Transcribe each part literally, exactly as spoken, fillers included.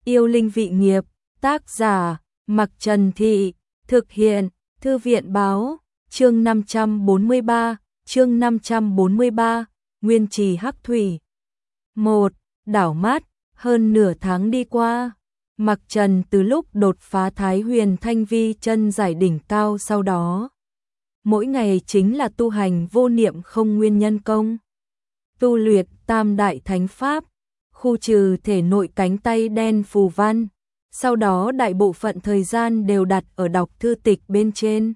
Yêu linh vị nghiệp, tác giả, Mặc Trần Thị, thực hiện, Thư viện báo, chương năm trăm bốn mươi ba, chương năm trăm bốn mươi ba, Nguyên Trì Hắc Thủy. một. Đảo mắt, hơn nửa tháng đi qua, Mặc Trần từ lúc đột phá Thái Huyền Thanh Vi chân giải đỉnh cao sau đó. Mỗi ngày chính là tu hành vô niệm không nguyên nhân công. Tu luyện tam đại thánh pháp, khu trừ thể nội cánh tay đen phù văn. Sau đó đại bộ phận thời gian đều đặt ở đọc thư tịch bên trên.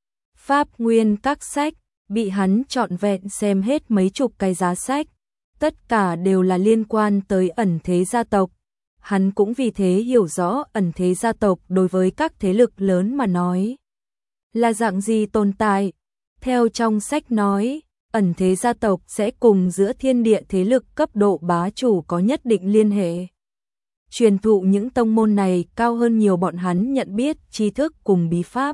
Pháp nguyên các sách, bị hắn trọn vẹn xem hết mấy chục cái giá sách. Tất cả đều là liên quan tới ẩn thế gia tộc. Hắn cũng vì thế hiểu rõ ẩn thế gia tộc đối với các thế lực lớn mà nói là dạng gì tồn tại. Theo trong sách nói, ẩn thế gia tộc sẽ cùng giữa thiên địa thế lực cấp độ bá chủ có nhất định liên hệ. Truyền thụ những tông môn này cao hơn nhiều bọn hắn nhận biết tri thức cùng bí pháp.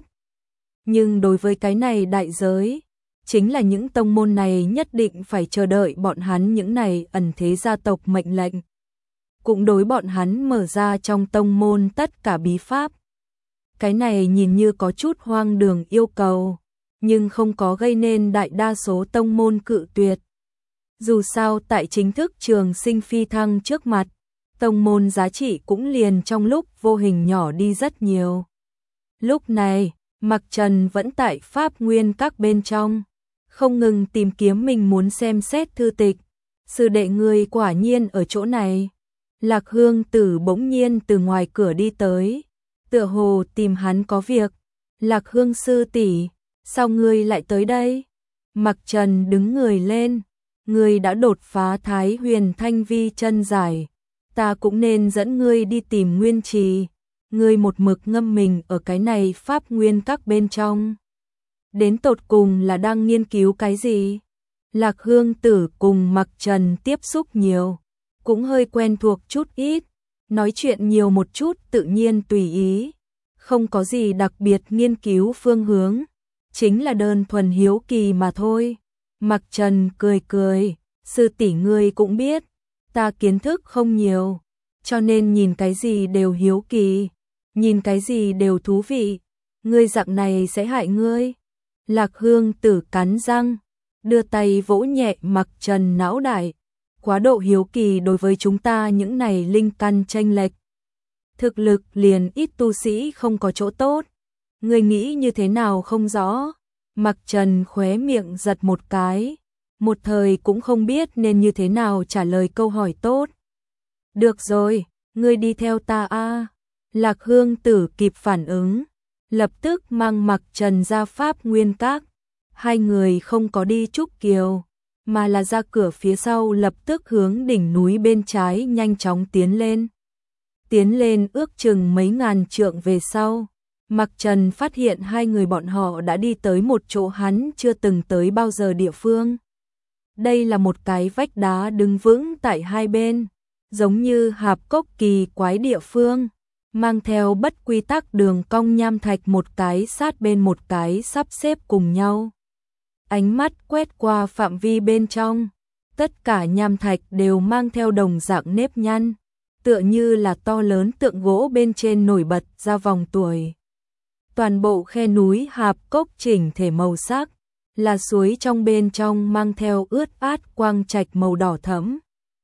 Nhưng đối với cái này đại giới, chính là những tông môn này nhất định phải chờ đợi bọn hắn những này ẩn thế gia tộc mệnh lệnh. Cũng đối bọn hắn mở ra trong tông môn tất cả bí pháp. Cái này nhìn như có chút hoang đường yêu cầu, nhưng không có gây nên đại đa số tông môn cự tuyệt. Dù sao tại chính thức trường sinh phi thăng trước mặt, tông môn giá trị cũng liền trong lúc vô hình nhỏ đi rất nhiều. Lúc này, Mặc Trần vẫn tại Pháp Nguyên các bên trong, không ngừng tìm kiếm mình muốn xem xét thư tịch. Sư đệ ngươi quả nhiên ở chỗ này. Lạc Hương Tử bỗng nhiên từ ngoài cửa đi tới, tựa hồ tìm hắn có việc. Lạc Hương sư tỷ, sao ngươi lại tới đây? Mặc Trần đứng người lên, ngươi đã đột phá Thái Huyền Thanh Vi chân giải, ta cũng nên dẫn ngươi đi tìm Nguyên Trì. Ngươi một mực ngâm mình ở cái này Pháp Nguyên các bên trong. Đến tột cùng là đang nghiên cứu cái gì? Lạc Hương Tử cùng Mặc Trần tiếp xúc nhiều, cũng hơi quen thuộc chút ít, nói chuyện nhiều một chút tự nhiên tùy ý, không có gì đặc biệt nghiên cứu phương hướng, chính là đơn thuần hiếu kỳ mà thôi. Mặc Trần cười cười, sư tỷ ngươi cũng biết, ta kiến thức không nhiều, cho nên nhìn cái gì đều hiếu kỳ, nhìn cái gì đều thú vị, ngươi dạng này sẽ hại ngươi. Lạc Hương Tử cắn răng, đưa tay vỗ nhẹ Mặc Trần não đại. Quá độ hiếu kỳ đối với chúng ta những này linh căn chênh lệch. Thực lực liền ít tu sĩ không có chỗ tốt. Ngươi nghĩ như thế nào không rõ. Mặc Trần khóe miệng giật một cái, một thời cũng không biết nên như thế nào trả lời câu hỏi tốt. Được rồi, ngươi đi theo ta a. Lạc Hương Tử kịp phản ứng, lập tức mang Mặc Trần ra Pháp Nguyên các. Hai người không có đi Trúc Kiều, mà là ra cửa phía sau lập tức hướng đỉnh núi bên trái nhanh chóng tiến lên. Tiến lên ước chừng mấy ngàn trượng về sau, Mặc Trần phát hiện hai người bọn họ đã đi tới một chỗ hắn chưa từng tới bao giờ địa phương. Đây là một cái vách đá đứng vững tại hai bên, giống như hạp cốc kỳ quái địa phương, mang theo bất quy tắc đường cong nham thạch một cái sát bên một cái sắp xếp cùng nhau. Ánh mắt quét qua phạm vi bên trong, tất cả nham thạch đều mang theo đồng dạng nếp nhăn, tựa như là to lớn tượng gỗ bên trên nổi bật ra vòng tuổi. Toàn bộ khe núi hạp cốc chỉnh thể màu sắc, là suối trong bên trong mang theo ướt át quang trạch màu đỏ thẫm.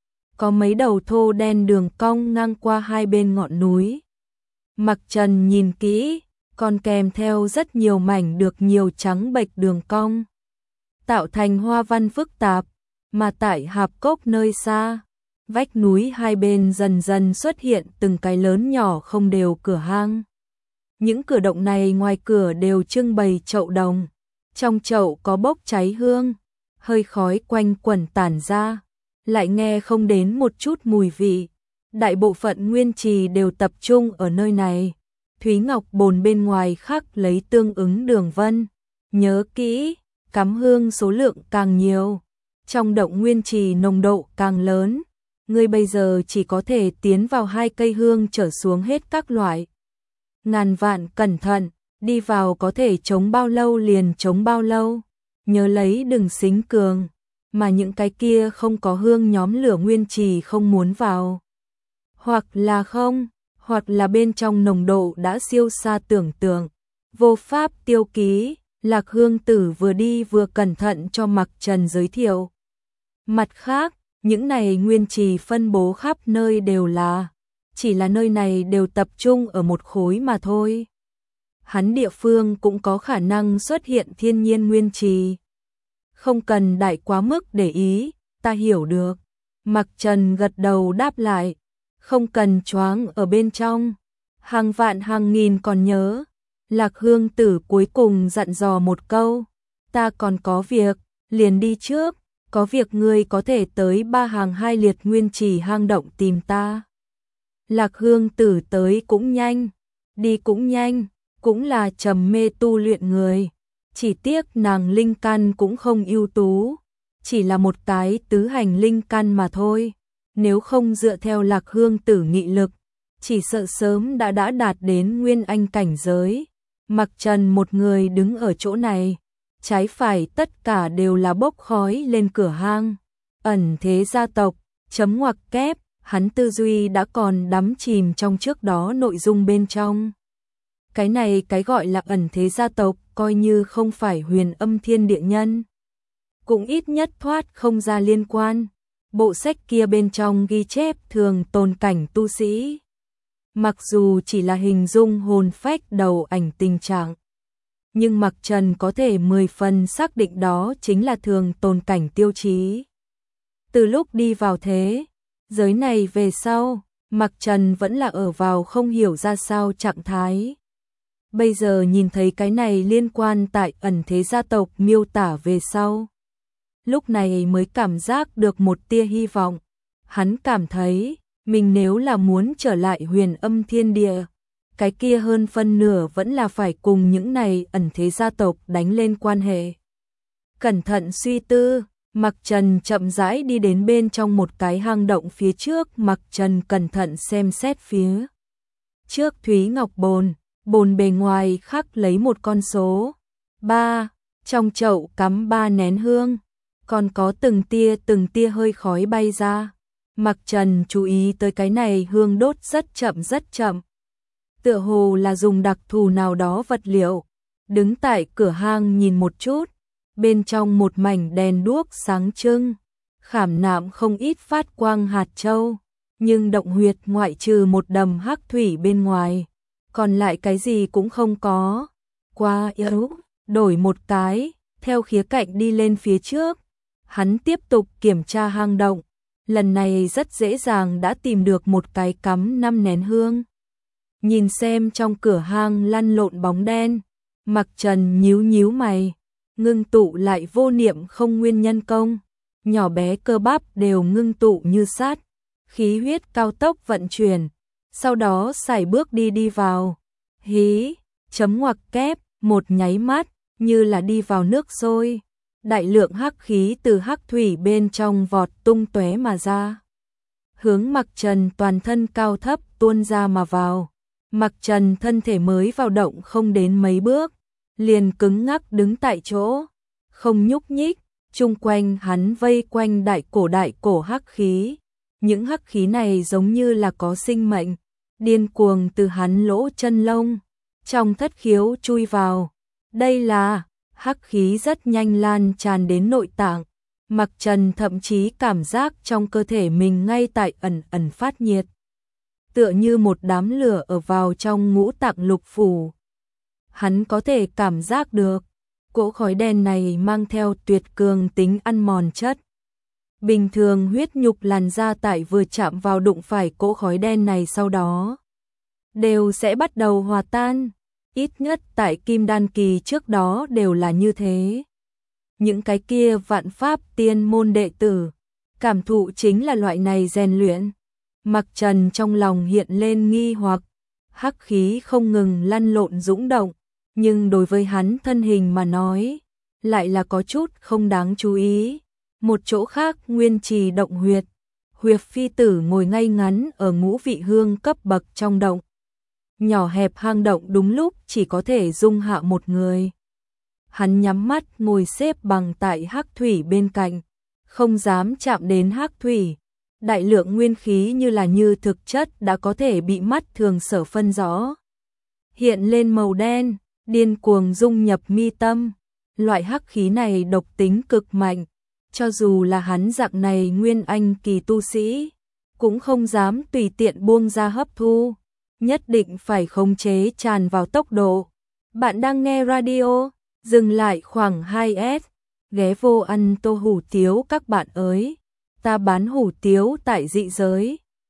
Có mấy đầu thô đen đường cong ngang qua hai bên ngọn núi. Mặc Trần nhìn kỹ, còn kèm theo rất nhiều mảnh được nhiều trắng bệch đường cong, tạo thành hoa văn phức tạp, mà tại hạp cốc nơi xa, vách núi hai bên dần dần xuất hiện từng cái lớn nhỏ không đều cửa hang. Những cửa động này ngoài cửa đều trưng bày chậu đồng, trong chậu có bốc cháy hương, hơi khói quanh quẩn tản ra, lại nghe không đến một chút mùi vị. Đại bộ phận nguyên trì đều tập trung ở nơi này. Thúy ngọc bồn bên ngoài khắc lấy tương ứng đường vân, nhớ kỹ, cắm hương số lượng càng nhiều, trong động nguyên trì nồng độ càng lớn, ngươi bây giờ chỉ có thể tiến vào hai cây hương trở xuống hết các loại. Ngàn vạn cẩn thận, đi vào có thể chống bao lâu liền chống bao lâu, nhớ lấy đừng xính cường, mà những cái kia không có hương nhóm lửa nguyên trì không muốn vào. Hoặc là không, hoặc là bên trong nồng độ đã siêu xa tưởng tượng, vô pháp tiêu ký. Lạc Hương Tử vừa đi vừa cẩn thận cho Mặc Trần giới thiệu. Mặt khác, những này nguyên trì phân bố khắp nơi đều là, chỉ là nơi này đều tập trung ở một khối mà thôi. Hắn địa phương cũng có khả năng xuất hiện thiên nhiên nguyên trì. Không cần đại quá mức để ý, ta hiểu được. Mặc Trần gật đầu đáp lại, không cần choáng ở bên trong. Hàng vạn hàng nghìn còn nhớ. Lạc Hương Tử cuối cùng dặn dò một câu, ta còn có việc, liền đi trước, có việc ngươi có thể tới ba hàng hai liệt nguyên trì hang động tìm ta. Lạc Hương Tử tới cũng nhanh, đi cũng nhanh, cũng là trầm mê tu luyện người, chỉ tiếc nàng linh căn cũng không ưu tú, chỉ là một cái tứ hành linh căn mà thôi, nếu không dựa theo Lạc Hương Tử nghị lực, chỉ sợ sớm đã đã đạt đến nguyên anh cảnh giới. Mặc Trần một người đứng ở chỗ này, trái phải tất cả đều là bốc khói lên cửa hang. Ẩn thế gia tộc, chấm ngoặc kép, hắn tư duy đã còn đắm chìm trong trước đó nội dung bên trong. Cái này cái gọi là ẩn thế gia tộc coi như không phải Huyền Âm Thiên Địa nhân, cũng ít nhất thoát không ra liên quan. Bộ sách kia bên trong ghi chép thường tồn cảnh tu sĩ. Mặc dù chỉ là hình dung hồn phách đầu ảnh tình trạng, nhưng Mặc Trần có thể mười phần xác định đó chính là thường tồn cảnh tiêu chí. Từ lúc đi vào thế giới này về sau, Mặc Trần vẫn là ở vào không hiểu ra sao trạng thái. Bây giờ nhìn thấy cái này liên quan tại ẩn thế gia tộc miêu tả về sau, lúc này mới cảm giác được một tia hy vọng. Hắn cảm thấy mình nếu là muốn trở lại Huyền Âm Thiên Địa, cái kia hơn phân nửa vẫn là phải cùng những này ẩn thế gia tộc đánh lên quan hệ. Cẩn thận suy tư, Mặc Trần chậm rãi đi đến bên trong một cái hang động phía trước. Mặc Trần cẩn thận xem xét phía trước Thúy Ngọc bồn, bồn bề ngoài khắc lấy một con số ba, trong chậu cắm ba nén hương, còn có từng tia từng tia hơi khói bay ra. Mặc Trần chú ý tới cái này hương đốt rất chậm rất chậm, tựa hồ là dùng đặc thù nào đó vật liệu. Đứng tại cửa hang nhìn một chút, bên trong một mảnh đèn đuốc sáng trưng, khảm nạm không ít phát quang hạt châu, nhưng động huyệt ngoại trừ một đầm hắc thủy bên ngoài, còn lại cái gì cũng không có. Quá yếu, đổi một cái, theo khía cạnh đi lên phía trước. Hắn tiếp tục kiểm tra hang động, lần này rất dễ dàng đã tìm được một cái cắm năm nén hương. Nhìn xem trong cửa hang lăn lộn bóng đen, Mặc Trần nhíu nhíu mày, ngưng tụ lại vô niệm không nguyên nhân công, nhỏ bé cơ bắp đều ngưng tụ như sát, khí huyết cao tốc vận chuyển, sau đó sải bước đi đi vào. Hí, chấm ngoặc kép, một nháy mắt, như là đi vào nước sôi. Đại lượng hắc khí từ hắc thủy bên trong vọt tung tóe mà ra, hướng Mặc Trần toàn thân cao thấp tuôn ra mà vào. Mặc Trần thân thể mới vào động không đến mấy bước, liền cứng ngắc đứng tại chỗ, không nhúc nhích. Chung quanh hắn vây quanh đại cổ đại cổ hắc khí, những hắc khí này giống như là có sinh mệnh, điên cuồng từ hắn lỗ chân lông, trong thất khiếu chui vào. Đây là hắc khí rất nhanh lan tràn đến nội tạng. Mặc Trần thậm chí cảm giác trong cơ thể mình ngay tại ẩn ẩn phát nhiệt, tựa như một đám lửa ở vào trong ngũ tạng lục phủ. Hắn có thể cảm giác được, cỗ khói đen này mang theo tuyệt cường tính ăn mòn chất. Bình thường huyết nhục làn da tại vừa chạm vào đụng phải cỗ khói đen này sau đó, đều sẽ bắt đầu hòa tan. Ít nhất tại Kim Đan kỳ trước đó đều là như thế. Những cái kia vạn pháp tiên môn đệ tử, cảm thụ chính là loại này rèn luyện. Mặc Trần trong lòng hiện lên nghi hoặc, hắc khí không ngừng lăn lộn dũng động, nhưng đối với hắn thân hình mà nói, lại là có chút không đáng chú ý. Một chỗ khác nguyên trì động huyệt, huyệt phi tử ngồi ngay ngắn ở ngũ vị hương cấp bậc trong động. Nhỏ hẹp hang động đúng lúc chỉ có thể dung hạ một người. Hắn nhắm mắt ngồi xếp bằng tại hắc thủy bên cạnh, không dám chạm đến hắc thủy, đại lượng nguyên khí như là như thực chất đã có thể bị mắt thường sở phân rõ. Hiện lên màu đen, điên cuồng dung nhập mi tâm. Loại hắc khí này độc tính cực mạnh, cho dù là hắn dạng này nguyên anh kỳ tu sĩ, cũng không dám tùy tiện buông ra hấp thu, nhất định phải khống chế tràn vào tốc độ. Bạn đang nghe radio, dừng lại khoảng hai S, ghé vô ăn tô hủ tiếu các bạn ơi, ta bán hủ tiếu tại dị giới.